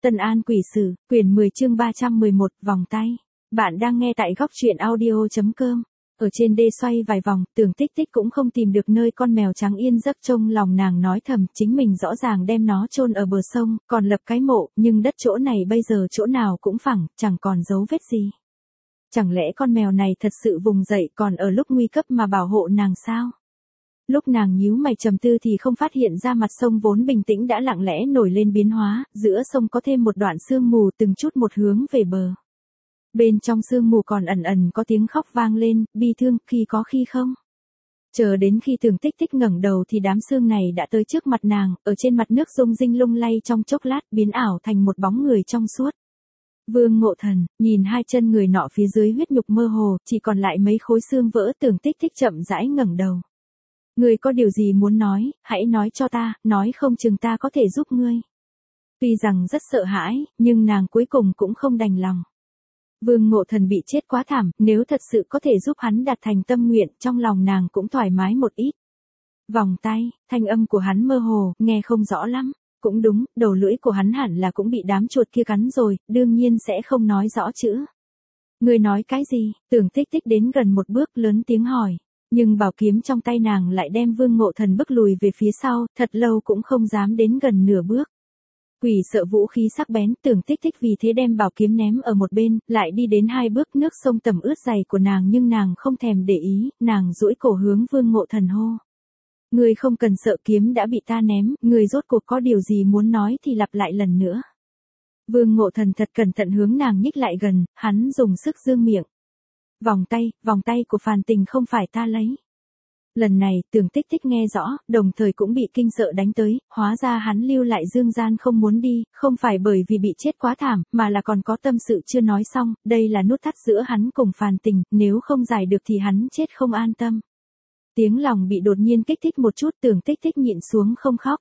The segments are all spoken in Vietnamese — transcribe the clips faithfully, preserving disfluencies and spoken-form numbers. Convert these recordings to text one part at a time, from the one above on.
Tân An Quỷ Sử, quyển mười chương ba trăm mười một, vòng tay. Bạn đang nghe tại góc truyện audio.com. Ở trên đê xoay vài vòng, Tưởng Tích Tích cũng không tìm được nơi con mèo trắng yên giấc, trong lòng nàng nói thầm, chính mình rõ ràng đem nó chôn ở bờ sông, còn lập cái mộ, nhưng đất chỗ này bây giờ chỗ nào cũng phẳng, chẳng còn dấu vết gì. Chẳng lẽ con mèo này thật sự vùng dậy còn ở lúc nguy cấp mà bảo hộ nàng sao? Lúc nàng nhíu mày trầm tư thì không phát hiện ra mặt sông vốn bình tĩnh đã lặng lẽ nổi lên biến hóa, giữa sông có thêm một đoạn sương mù từng chút một hướng về bờ. Bên trong sương mù còn ẩn ẩn có tiếng khóc vang lên, bi thương, khi có khi không. Chờ đến khi Tưởng Tích Tích ngẩng đầu thì đám sương này đã tới trước mặt nàng, ở trên mặt nước rung rinh lung lay trong chốc lát biến ảo thành một bóng người trong suốt. Vương Ngộ Thần, nhìn hai chân người nọ phía dưới huyết nhục mơ hồ, chỉ còn lại mấy khối xương vỡ. Tưởng Tích Tích chậm rãi ngẩng đầu. Ngươi có điều gì muốn nói, hãy nói cho ta, nói không chừng ta có thể giúp ngươi. Tuy rằng rất sợ hãi, nhưng nàng cuối cùng cũng không đành lòng. Vương Ngộ Thần bị chết quá thảm, nếu thật sự có thể giúp hắn đạt thành tâm nguyện, trong lòng nàng cũng thoải mái một ít. Vòng tay, thanh âm của hắn mơ hồ, nghe không rõ lắm. Cũng đúng, đầu lưỡi của hắn hẳn là cũng bị đám chuột kia cắn rồi, đương nhiên sẽ không nói rõ chữ. Ngươi nói cái gì? Tưởng Tích Tích đến gần một bước lớn tiếng hỏi. Nhưng bảo kiếm trong tay nàng lại đem Vương Ngộ Thần bức lùi về phía sau, thật lâu cũng không dám đến gần nửa bước. Quỷ sợ vũ khí sắc bén, Tưởng Tích Tích vì thế đem bảo kiếm ném ở một bên, lại đi đến hai bước, nước sông tầm ướt giày của nàng nhưng nàng không thèm để ý, nàng duỗi cổ hướng Vương Ngộ Thần hô. Ngươi không cần sợ, kiếm đã bị ta ném, ngươi rốt cuộc có điều gì muốn nói thì lặp lại lần nữa. Vương Ngộ Thần thật cẩn thận hướng nàng nhích lại gần, hắn dùng sức dương miệng. Vòng tay, vòng tay của Phàn Tình không phải ta lấy. Lần này, Tưởng Tích Tích nghe rõ, đồng thời cũng bị kinh sợ đánh tới, hóa ra hắn lưu lại dương gian không muốn đi, không phải bởi vì bị chết quá thảm, mà là còn có tâm sự chưa nói xong, đây là nút thắt giữa hắn cùng Phàn Tình, nếu không giải được thì hắn chết không an tâm. Tiếng lòng bị đột nhiên kích thích một chút, Tưởng Tích Tích nhịn xuống không khóc.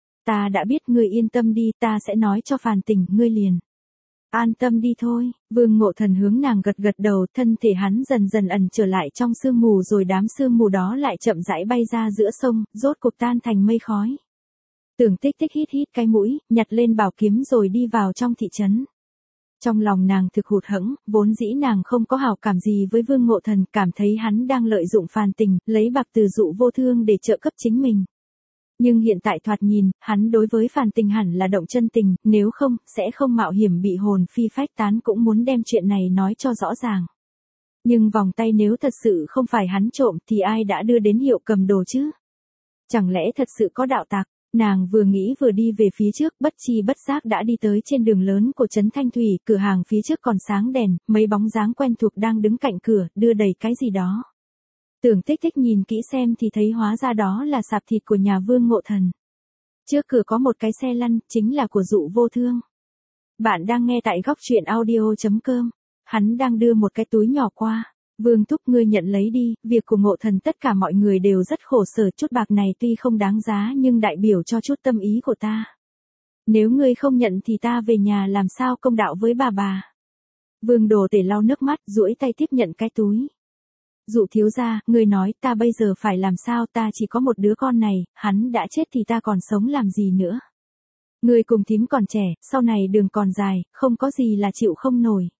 Ta đã biết, ngươi yên tâm đi, ta sẽ nói cho Phàn Tình, ngươi liền. An tâm đi thôi. Vương Ngộ Thần hướng nàng gật gật đầu, thân thể hắn dần dần ẩn trở lại trong sương mù, rồi đám sương mù đó lại chậm rãi bay ra giữa sông, rốt cục tan thành mây khói. Tưởng Tích Tích hít hít cái mũi, nhặt lên bảo kiếm rồi đi vào trong thị trấn. Trong lòng nàng thực hụt hẫng, vốn dĩ nàng không có hảo cảm gì với Vương Ngộ Thần, cảm thấy hắn đang lợi dụng Phàn Tình, lấy bạc từ Dụ Vô Thương để trợ cấp chính mình. Nhưng hiện tại thoạt nhìn, hắn đối với Phàn Tình hẳn là động chân tình, nếu không, sẽ không mạo hiểm bị hồn phi phách tán, cũng muốn đem chuyện này nói cho rõ ràng. Nhưng vòng tay nếu thật sự không phải hắn trộm thì ai đã đưa đến hiệu cầm đồ chứ? Chẳng lẽ thật sự có đạo tặc? Nàng vừa nghĩ vừa đi về phía trước, bất chi bất giác đã đi tới trên đường lớn của trấn Thanh Thủy, cửa hàng phía trước còn sáng đèn, mấy bóng dáng quen thuộc đang đứng cạnh cửa, đưa đầy cái gì đó. Tưởng Tích Tích nhìn kỹ xem thì thấy hóa ra đó là sạp thịt của nhà Vương Ngộ Thần. Trước cửa có một cái xe lăn, chính là của Dụ Vô Thương. Bạn đang nghe tại góc truyện audio.com. Hắn đang đưa một cái túi nhỏ qua. Vương thúc, ngươi nhận lấy đi, việc của Ngộ Thần tất cả mọi người đều rất khổ sở, chút bạc này tuy không đáng giá nhưng đại biểu cho chút tâm ý của ta. Nếu ngươi không nhận thì ta về nhà làm sao công đạo với bà bà. Vương Đồ Tể lau nước mắt, duỗi tay tiếp nhận cái túi. Dụ thiếu gia, ngươi nói ta bây giờ phải làm sao, ta chỉ có một đứa con này, hắn đã chết thì ta còn sống làm gì nữa. Ngươi cùng thím còn trẻ, sau này đường còn dài, không có gì là chịu không nổi.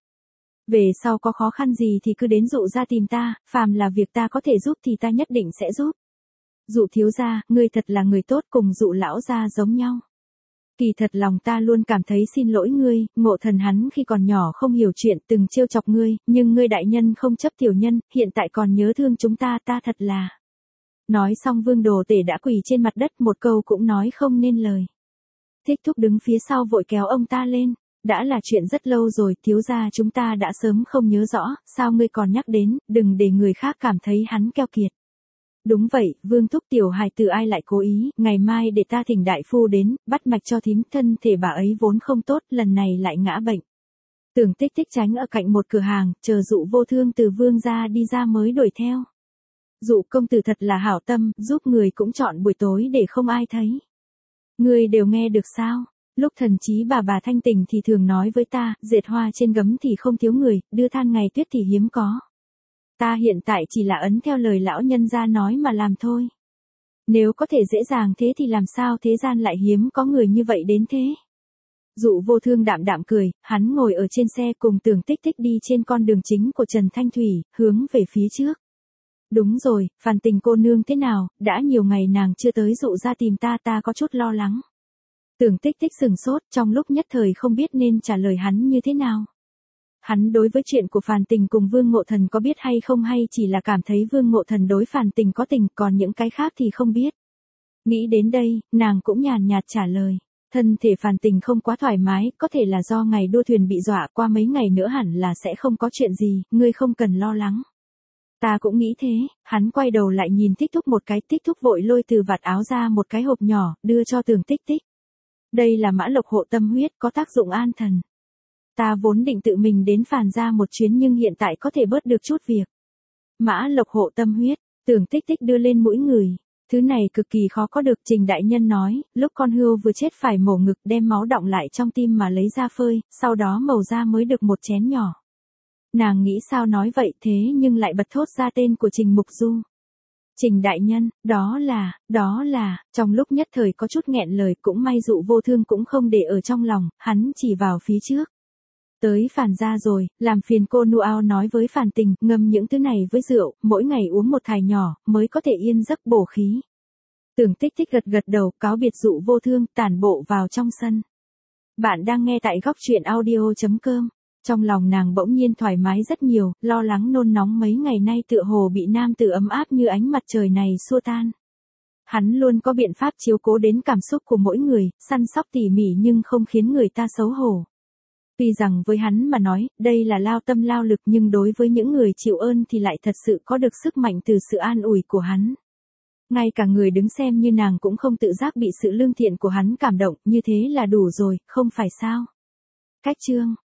Về sau có khó khăn gì thì cứ đến Dụ ra tìm ta, phàm là việc ta có thể giúp thì ta nhất định sẽ giúp. Dụ thiếu gia, ngươi thật là người tốt, cùng Dụ lão gia giống nhau. Kỳ thật lòng ta luôn cảm thấy xin lỗi ngươi, Ngộ Thần hắn khi còn nhỏ không hiểu chuyện, từng trêu chọc ngươi, nhưng ngươi đại nhân không chấp tiểu nhân, hiện tại còn nhớ thương chúng ta, ta thật là. Nói xong Vương Đồ Tể đã quỳ trên mặt đất, một câu cũng nói không nên lời. Thích Thúc đứng phía sau vội kéo ông ta lên. Đã là chuyện rất lâu rồi, thiếu gia chúng ta đã sớm không nhớ rõ, sao ngươi còn nhắc đến, đừng để người khác cảm thấy hắn keo kiệt. Đúng vậy, Vương thúc, tiểu hài tử ai lại cố ý, ngày mai để ta thỉnh đại phu đến, bắt mạch cho thím, thân thể bà ấy vốn không tốt, lần này lại ngã bệnh. Tưởng Tích Tích tránh ở cạnh một cửa hàng, chờ Dụ Vô Thương từ Vương gia đi ra mới đuổi theo. Dụ công tử thật là hảo tâm, giúp người cũng chọn buổi tối để không ai thấy. Người đều nghe được sao? Lúc thần trí bà bà thanh tình thì thường nói với ta, dệt hoa trên gấm thì không thiếu người, đưa than ngày tuyết thì hiếm có. Ta hiện tại chỉ là ấn theo lời lão nhân gia nói mà làm thôi. Nếu có thể dễ dàng thế thì làm sao thế gian lại hiếm có người như vậy đến thế? Dụ Vô Thương đạm đạm cười, hắn ngồi ở trên xe cùng Tưởng Tích Tích đi trên con đường chính của Trần Thanh Thủy, hướng về phía trước. Đúng rồi, Phàn Tình cô nương thế nào, đã nhiều ngày nàng chưa tới dụ ra tìm ta, ta có chút lo lắng. Tưởng Tích Tích sừng sốt, trong lúc nhất thời không biết nên trả lời hắn như thế nào. Hắn đối với chuyện của Phàn Tình cùng Vương Ngộ Thần có biết hay không, hay chỉ là cảm thấy Vương Ngộ Thần đối Phàn Tình có tình, còn những cái khác thì không biết. Nghĩ đến đây, nàng cũng nhàn nhạt trả lời. Thân thể Phàn Tình không quá thoải mái, có thể là do ngày đua thuyền bị dọa, qua mấy ngày nữa hẳn là sẽ không có chuyện gì, ngươi không cần lo lắng. Ta cũng nghĩ thế, hắn quay đầu lại nhìn Tích Thúc một cái, Tích Thúc vội lôi từ vạt áo ra một cái hộp nhỏ, đưa cho Tưởng Tích Tích. Đây là mã lộc hộ tâm huyết, có tác dụng an thần. Ta vốn định tự mình đến Phàn gia một chuyến nhưng hiện tại có thể bớt được chút việc. Mã lộc hộ tâm huyết, Tưởng Tích Tích đưa lên mũi người. Thứ này cực kỳ khó có được, Trình đại nhân nói, lúc con hươu vừa chết phải mổ ngực đem máu đọng lại trong tim mà lấy ra phơi, sau đó màu ra mới được một chén nhỏ. Nàng nghĩ sao nói vậy thế nhưng lại bật thốt ra tên của Trình Mục Du. Trình đại nhân, đó là, đó là, trong lúc nhất thời có chút nghẹn lời, cũng may Dụ Vô Thương cũng không để ở trong lòng, hắn chỉ vào phía trước. Tới Phàn gia rồi, làm phiền cô Nu Ao nói với Phàn Tình, ngâm những thứ này với rượu, mỗi ngày uống một thìa nhỏ, mới có thể yên giấc bổ khí. Tưởng Tích Tích gật gật đầu, cáo biệt Dụ Vô Thương, tản bộ vào trong sân. Bạn đang nghe tại góc truyện audio chấm com. Trong lòng nàng bỗng nhiên thoải mái rất nhiều, lo lắng nôn nóng mấy ngày nay tựa hồ bị nam tử ấm áp như ánh mặt trời này xua tan. Hắn luôn có biện pháp chiếu cố đến cảm xúc của mỗi người, săn sóc tỉ mỉ nhưng không khiến người ta xấu hổ. Tuy rằng với hắn mà nói, đây là lao tâm lao lực nhưng đối với những người chịu ơn thì lại thật sự có được sức mạnh từ sự an ủi của hắn. Ngay cả người đứng xem như nàng cũng không tự giác bị sự lương thiện của hắn cảm động, như thế là đủ rồi, không phải sao? Cách chương